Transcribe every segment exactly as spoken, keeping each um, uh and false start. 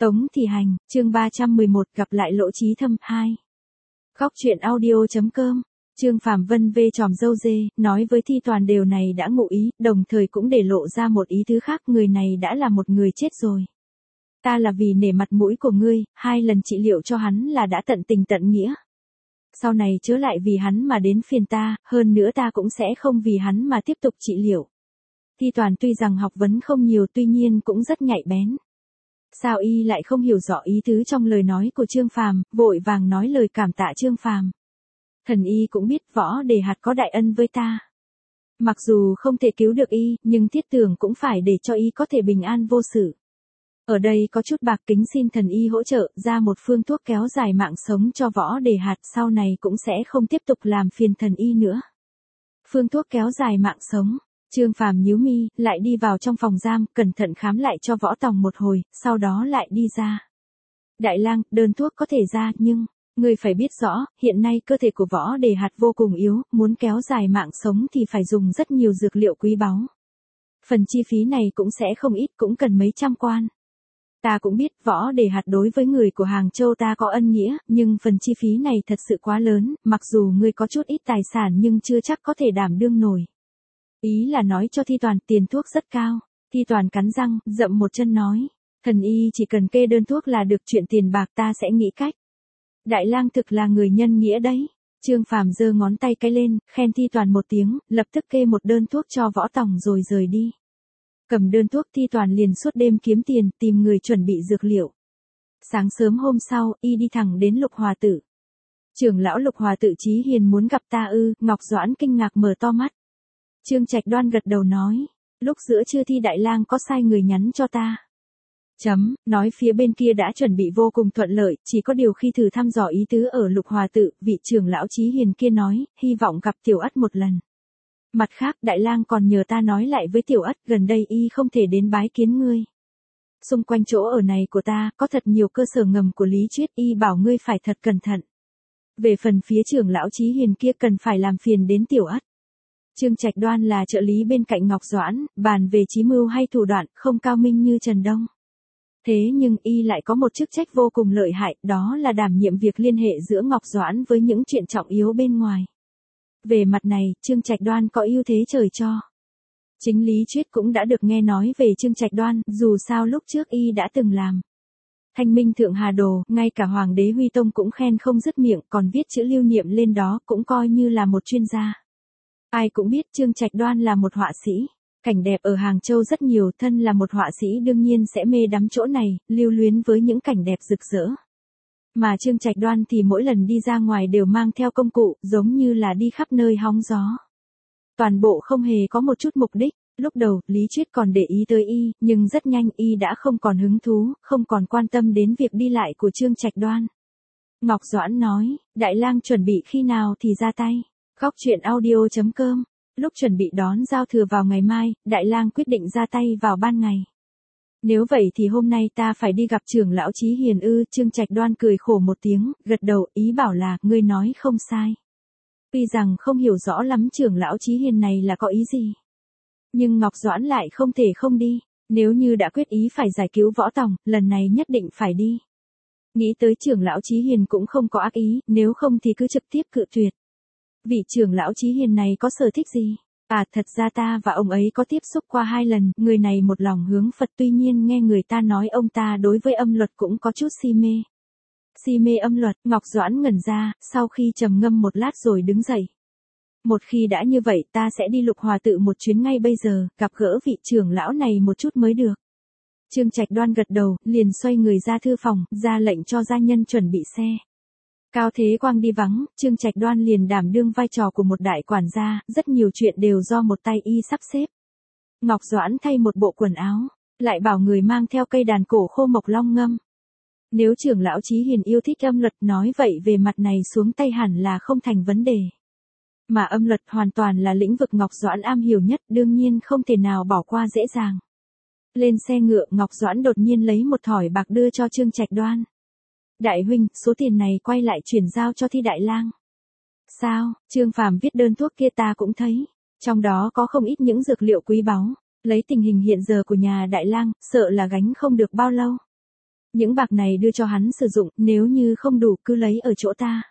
Tống Thị Hành, chương ba trăm mười một, gặp lại Lỗ Chí Thâm, hai. Góc truyện audio.com, Trương Phàm Vân vê tròm râu dê, nói với Thi Toàn điều này đã ngụ ý, đồng thời cũng để lộ ra một ý thứ khác, người này đã là một người chết rồi. Ta là vì nể mặt mũi của ngươi, hai lần trị liệu cho hắn là đã tận tình tận nghĩa. Sau này chớ lại vì hắn mà đến phiền ta, hơn nữa ta cũng sẽ không vì hắn mà tiếp tục trị liệu. Thi Toàn tuy rằng học vấn không nhiều tuy nhiên cũng rất nhạy bén. Sao y lại không hiểu rõ ý tứ trong lời nói của Trương Phàm, vội vàng nói lời cảm tạ Trương Phàm. Thần y cũng biết Võ Đề Hạt có đại ân với ta. Mặc dù không thể cứu được y, nhưng thiết tưởng cũng phải để cho y có thể bình an vô sự. Ở đây có chút bạc kính xin thần y hỗ trợ ra một phương thuốc kéo dài mạng sống cho Võ Đề Hạt, sau này cũng sẽ không tiếp tục làm phiền thần y nữa. Phương thuốc kéo dài mạng sống. Trương Phàm nhíu mi, lại đi vào trong phòng giam, cẩn thận khám lại cho Võ Tòng một hồi, sau đó lại đi ra. Đại lang, đơn thuốc có thể ra, nhưng, ngươi phải biết rõ, hiện nay cơ thể của Võ Đề Hạt vô cùng yếu, muốn kéo dài mạng sống thì phải dùng rất nhiều dược liệu quý báu. Phần chi phí này cũng sẽ không ít, cũng cần mấy trăm quan. Ta cũng biết Võ Đề Hạt đối với người của Hàng Châu ta có ân nghĩa, nhưng phần chi phí này thật sự quá lớn, mặc dù ngươi có chút ít tài sản nhưng chưa chắc có thể đảm đương nổi. Ý là nói cho Thi Toàn tiền thuốc rất cao. Thi Toàn cắn răng, dậm một chân nói. Thần y chỉ cần kê đơn thuốc là được, chuyện tiền bạc ta sẽ nghĩ cách. Đại lang thực là người nhân nghĩa đấy. Trương Phàm giơ ngón tay cái lên, khen Thi Toàn một tiếng, lập tức kê một đơn thuốc cho Võ Tòng rồi rời đi. Cầm đơn thuốc Thi Toàn liền suốt đêm kiếm tiền, tìm người chuẩn bị dược liệu. Sáng sớm hôm sau, y đi thẳng đến Lục Hòa Tự. Trưởng lão Lục Hòa Tự Chí Hiền muốn gặp ta ư? Ngọc Doãn kinh ngạc mở to mắt. Trương Trạch Đoan gật đầu nói, lúc giữa trưa Thi đại lang có sai người nhắn cho ta. Chấm, nói phía bên kia đã chuẩn bị vô cùng thuận lợi, chỉ có điều khi thử thăm dò ý tứ ở Lục Hòa Tự, vị trưởng lão Chí Hiền kia nói, hy vọng gặp Tiểu Ất một lần. Mặt khác, đại lang còn nhờ ta nói lại với Tiểu Ất, gần đây y không thể đến bái kiến ngươi. Xung quanh chỗ ở này của ta, có thật nhiều cơ sở ngầm của Lý Chuyết, y bảo ngươi phải thật cẩn thận. Về phần phía trưởng lão Chí Hiền kia cần phải làm phiền đến Tiểu Ất. Trương Trạch Đoan là trợ lý bên cạnh Ngọc Doãn, bàn về chí mưu hay thủ đoạn, không cao minh như Trần Đông. Thế nhưng y lại có một chức trách vô cùng lợi hại, đó là đảm nhiệm việc liên hệ giữa Ngọc Doãn với những chuyện trọng yếu bên ngoài. Về mặt này, Trương Trạch Đoan có ưu thế trời cho. Chính Lý Chuyết cũng đã được nghe nói về Trương Trạch Đoan, dù sao lúc trước y đã từng làm Thanh Minh Thượng Hà Đồ, ngay cả Hoàng đế Huy Tông cũng khen không dứt miệng, còn viết chữ lưu niệm lên đó, cũng coi như là một chuyên gia. Ai cũng biết Trương Trạch Đoan là một họa sĩ. Cảnh đẹp ở Hàng Châu rất nhiều, thân là một họa sĩ đương nhiên sẽ mê đắm chỗ này, lưu luyến với những cảnh đẹp rực rỡ. Mà Trương Trạch Đoan thì mỗi lần đi ra ngoài đều mang theo công cụ, giống như là đi khắp nơi hóng gió. Toàn bộ không hề có một chút mục đích. Lúc đầu, Lý Chuyết còn để ý tới y, nhưng rất nhanh y đã không còn hứng thú, không còn quan tâm đến việc đi lại của Trương Trạch Đoan. Ngọc Doãn nói, đại lang chuẩn bị khi nào thì ra tay. Góc truyện audio.com, lúc chuẩn bị đón giao thừa vào ngày mai, đại lang quyết định ra tay vào ban ngày. Nếu vậy thì hôm nay ta phải đi gặp trưởng lão Chí Hiền ư? Trương Trạch Đoan cười khổ một tiếng, gật đầu, ý bảo là, ngươi nói không sai. Tuy rằng không hiểu rõ lắm trưởng lão Chí Hiền này là có ý gì. Nhưng Ngọc Doãn lại không thể không đi, nếu như đã quyết ý phải giải cứu Võ Tòng, lần này nhất định phải đi. Nghĩ tới trưởng lão Chí Hiền cũng không có ác ý, nếu không thì cứ trực tiếp cự tuyệt. Vị trưởng lão Chí Hiền này có sở thích gì? À, thật ra ta và ông ấy có tiếp xúc qua hai lần, người này một lòng hướng Phật, tuy nhiên nghe người ta nói ông ta đối với âm luật cũng có chút si mê. Si mê âm luật, Ngọc Doãn ngẩn ra, sau khi trầm ngâm một lát rồi đứng dậy. Một khi đã như vậy ta sẽ đi Lục Hòa Tự một chuyến ngay bây giờ, gặp gỡ vị trưởng lão này một chút mới được. Trương Trạch Đoan gật đầu, liền xoay người ra thư phòng, ra lệnh cho gia nhân chuẩn bị xe. Cao Thế Quang đi vắng, Trương Trạch Đoan liền đảm đương vai trò của một đại quản gia, rất nhiều chuyện đều do một tay y sắp xếp. Ngọc Doãn thay một bộ quần áo, lại bảo người mang theo cây đàn cổ khô mộc long ngâm. Nếu trưởng lão Chí Hiền yêu thích âm luật nói vậy về mặt này xuống tay hẳn là không thành vấn đề. Mà âm luật hoàn toàn là lĩnh vực Ngọc Doãn am hiểu nhất, đương nhiên không thể nào bỏ qua dễ dàng. Lên xe ngựa, Ngọc Doãn đột nhiên lấy một thỏi bạc đưa cho Trương Trạch Đoan. Đại huynh, số tiền này quay lại chuyển giao cho Thi đại lang. Sao? Trương Phàm viết đơn thuốc kia ta cũng thấy, trong đó có không ít những dược liệu quý báu, lấy tình hình hiện giờ của nhà đại lang, sợ là gánh không được bao lâu. Những bạc này đưa cho hắn sử dụng, nếu như không đủ cứ lấy ở chỗ ta.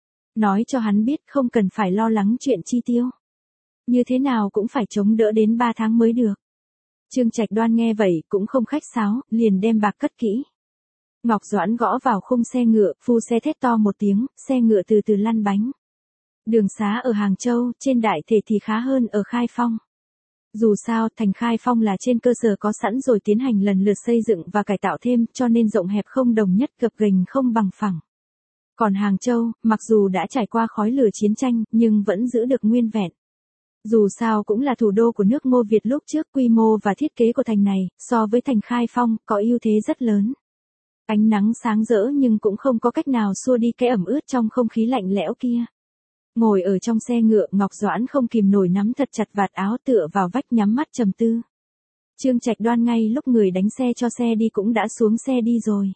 Nói cho hắn biết không cần phải lo lắng chuyện chi tiêu. Như thế nào cũng phải chống đỡ đến ba tháng mới được. Trương Trạch Đoan nghe vậy cũng không khách sáo, liền đem bạc cất kỹ. Ngọc Doãn gõ vào khung xe ngựa, phu xe thét to một tiếng, xe ngựa từ từ lăn bánh. Đường xá ở Hàng Châu, trên đại thể thì khá hơn ở Khai Phong. Dù sao, thành Khai Phong là trên cơ sở có sẵn rồi tiến hành lần lượt xây dựng và cải tạo thêm, cho nên rộng hẹp không đồng nhất, gập ghềnh không bằng phẳng. Còn Hàng Châu, mặc dù đã trải qua khói lửa chiến tranh, nhưng vẫn giữ được nguyên vẹn. Dù sao cũng là thủ đô của nước Ngô Việt lúc trước, quy mô và thiết kế của thành này, so với thành Khai Phong, có ưu thế rất lớn. Ánh nắng sáng rỡ nhưng cũng không có cách nào xua đi cái ẩm ướt trong không khí lạnh lẽo kia. Ngồi ở trong xe ngựa, Ngọc Doãn không kìm nổi nắm thật chặt vạt áo tựa vào vách nhắm mắt trầm tư. Trương Trạch Đoan ngay lúc người đánh xe cho xe đi cũng đã xuống xe đi rồi.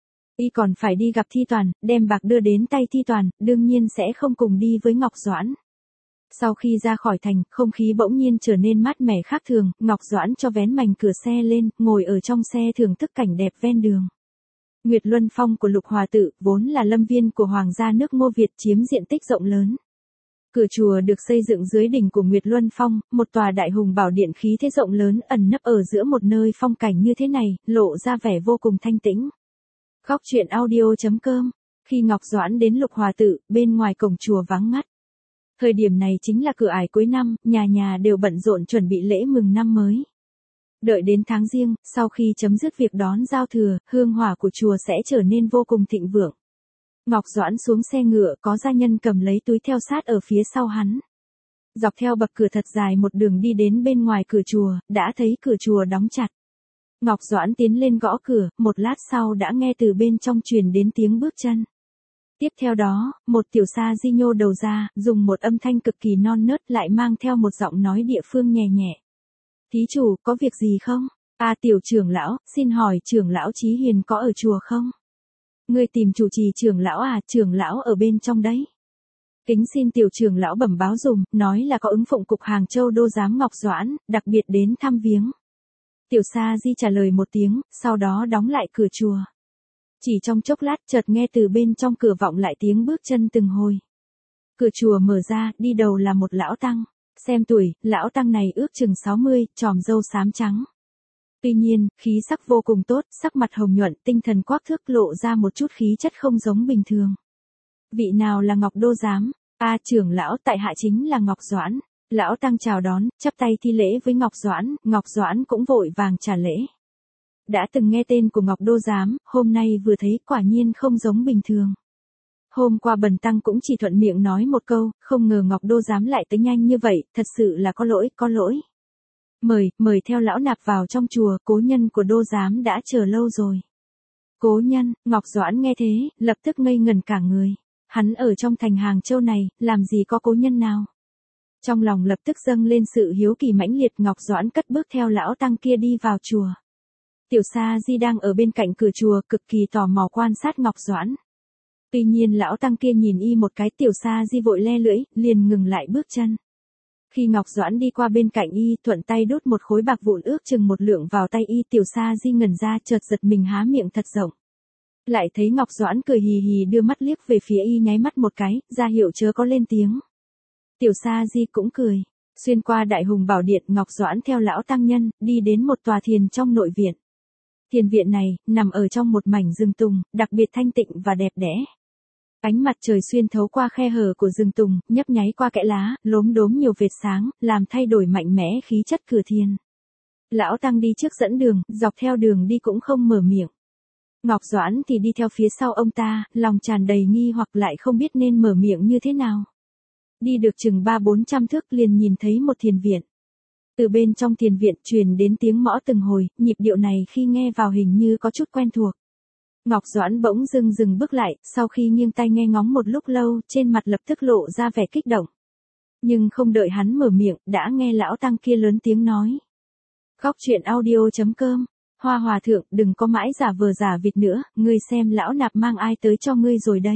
Y còn phải đi gặp Thi Toàn, đem bạc đưa đến tay Thi Toàn, đương nhiên sẽ không cùng đi với Ngọc Doãn. Sau khi ra khỏi thành, không khí bỗng nhiên trở nên mát mẻ khác thường, Ngọc Doãn cho vén mành cửa xe lên, ngồi ở trong xe thưởng thức cảnh đẹp ven đường. Nguyệt Luân Phong của Lục Hòa Tự, vốn là lâm viên của Hoàng gia nước Ngô Việt, chiếm diện tích rộng lớn. Cửa chùa được xây dựng dưới đỉnh của Nguyệt Luân Phong, một tòa đại hùng bảo điện khí thế rộng lớn ẩn nấp ở giữa một nơi phong cảnh như thế này, lộ ra vẻ vô cùng thanh tĩnh. Góc truyện audio chấm com. Khi Ngọc Doãn đến Lục Hòa Tự, bên ngoài cổng chùa vắng ngắt. Thời điểm này chính là cửa ải cuối năm, nhà nhà đều bận rộn chuẩn bị lễ mừng năm mới. Đợi đến tháng Giêng, sau khi chấm dứt việc đón giao thừa, hương hỏa của chùa sẽ trở nên vô cùng thịnh vượng. Ngọc Doãn xuống xe ngựa, có gia nhân cầm lấy túi theo sát ở phía sau hắn. Dọc theo bậc cửa thật dài một đường đi đến bên ngoài cửa chùa, đã thấy cửa chùa đóng chặt. Ngọc Doãn tiến lên gõ cửa, một lát sau đã nghe từ bên trong truyền đến tiếng bước chân. Tiếp theo đó, một tiểu sa di nhô đầu ra, dùng một âm thanh cực kỳ non nớt lại mang theo một giọng nói địa phương nhẹ nhẹ. Thí chủ, có việc gì không? À tiểu trưởng lão, xin hỏi trưởng lão Chí Hiền có ở chùa không? Ngươi tìm chủ trì trưởng lão à, trưởng lão ở bên trong đấy. Kính xin tiểu trưởng lão bẩm báo dùm, nói là có ứng phụng cục Hàng Châu đô giám Ngọc Doãn, đặc biệt đến thăm viếng. Tiểu sa di trả lời một tiếng, sau đó đóng lại cửa chùa. Chỉ trong chốc lát chợt nghe từ bên trong cửa vọng lại tiếng bước chân từng hồi. Cửa chùa mở ra, đi đầu là một lão tăng. Xem tuổi, lão tăng này ước chừng sáu mươi, tròm râu xám trắng. Tuy nhiên, khí sắc vô cùng tốt, sắc mặt hồng nhuận, tinh thần quắc thước, lộ ra một chút khí chất không giống bình thường. Vị nào là Ngọc đô giám? A trưởng lão, tại hạ chính là Ngọc Doãn. Lão tăng chào đón, chắp tay thi lễ với Ngọc Doãn, Ngọc Doãn cũng vội vàng trả lễ. Đã từng nghe tên của Ngọc đô giám, hôm nay vừa thấy quả nhiên không giống bình thường. Hôm qua bần tăng cũng chỉ thuận miệng nói một câu, không ngờ Ngọc đô giám lại tới nhanh như vậy, thật sự là có lỗi, có lỗi. Mời, mời theo lão nạp vào trong chùa, cố nhân của đô giám đã chờ lâu rồi. Cố nhân, Ngọc Doãn nghe thế, lập tức ngây ngẩn cả người. Hắn ở trong thành Hàng Châu này, làm gì có cố nhân nào? Trong lòng lập tức dâng lên sự hiếu kỳ mãnh liệt, Ngọc Doãn cất bước theo lão tăng kia đi vào chùa. Tiểu Sa Di đang ở bên cạnh cửa chùa, cực kỳ tò mò quan sát Ngọc Doãn. Tuy nhiên lão tăng kia nhìn y một cái, Tiểu Sa Di vội le lưỡi, liền ngừng lại bước chân. Khi Ngọc Doãn đi qua bên cạnh y, thuận tay đút một khối bạc vụn ước chừng một lượng vào tay y, Tiểu Sa Di ngẩn ra, chợt giật mình há miệng thật rộng. Lại thấy Ngọc Doãn cười hì hì đưa mắt liếc về phía y, nháy mắt một cái, ra hiệu chớ có lên tiếng. Tiểu Sa Di cũng cười. Xuyên qua đại hùng bảo điện, Ngọc Doãn theo lão tăng nhân, đi đến một tòa thiền trong nội viện. Thiền viện này, nằm ở trong một mảnh rừng tùng, đặc biệt thanh tịnh và đẹp đẽ. Ánh mặt trời xuyên thấu qua khe hở của rừng tùng, nhấp nháy qua kẽ lá, lốm đốm nhiều vệt sáng, làm thay đổi mạnh mẽ khí chất cửa thiền. Lão tăng đi trước dẫn đường, dọc theo đường đi cũng không mở miệng. Ngọc Doãn thì đi theo phía sau ông ta, lòng tràn đầy nghi hoặc lại không biết nên mở miệng như thế nào. Đi được chừng ba bốn trăm thước liền nhìn thấy một thiền viện. Từ bên trong thiền viện truyền đến tiếng mõ từng hồi, nhịp điệu này khi nghe vào hình như có chút quen thuộc. Ngọc Doãn bỗng dưng dừng bước lại, sau khi nghiêng tai nghe ngóng một lúc lâu, trên mặt lập tức lộ ra vẻ kích động. Nhưng không đợi hắn mở miệng, đã nghe lão tăng kia lớn tiếng nói. Góc truyện audio chấm com. Hoa hòa thượng, đừng có mãi giả vờ giả vịt nữa, ngươi xem lão nạp mang ai tới cho ngươi rồi đây.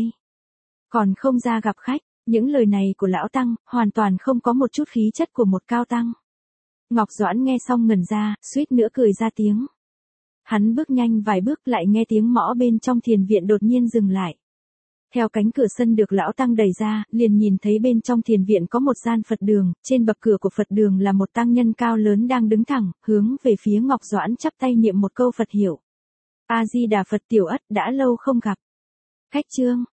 Còn không ra gặp khách. Những lời này của lão tăng, hoàn toàn không có một chút khí chất của một cao tăng. Ngọc Doãn nghe xong ngẩn ra, suýt nữa cười ra tiếng. Hắn bước nhanh vài bước lại nghe tiếng mõ bên trong thiền viện đột nhiên dừng lại. Theo cánh cửa sân được lão tăng đẩy ra, liền nhìn thấy bên trong thiền viện có một gian Phật đường, trên bậc cửa của Phật đường là một tăng nhân cao lớn đang đứng thẳng, hướng về phía Ngọc Doãn chắp tay niệm một câu Phật hiệu. A Di Đà Phật, Tiểu Ất đã lâu không gặp. Khách trương,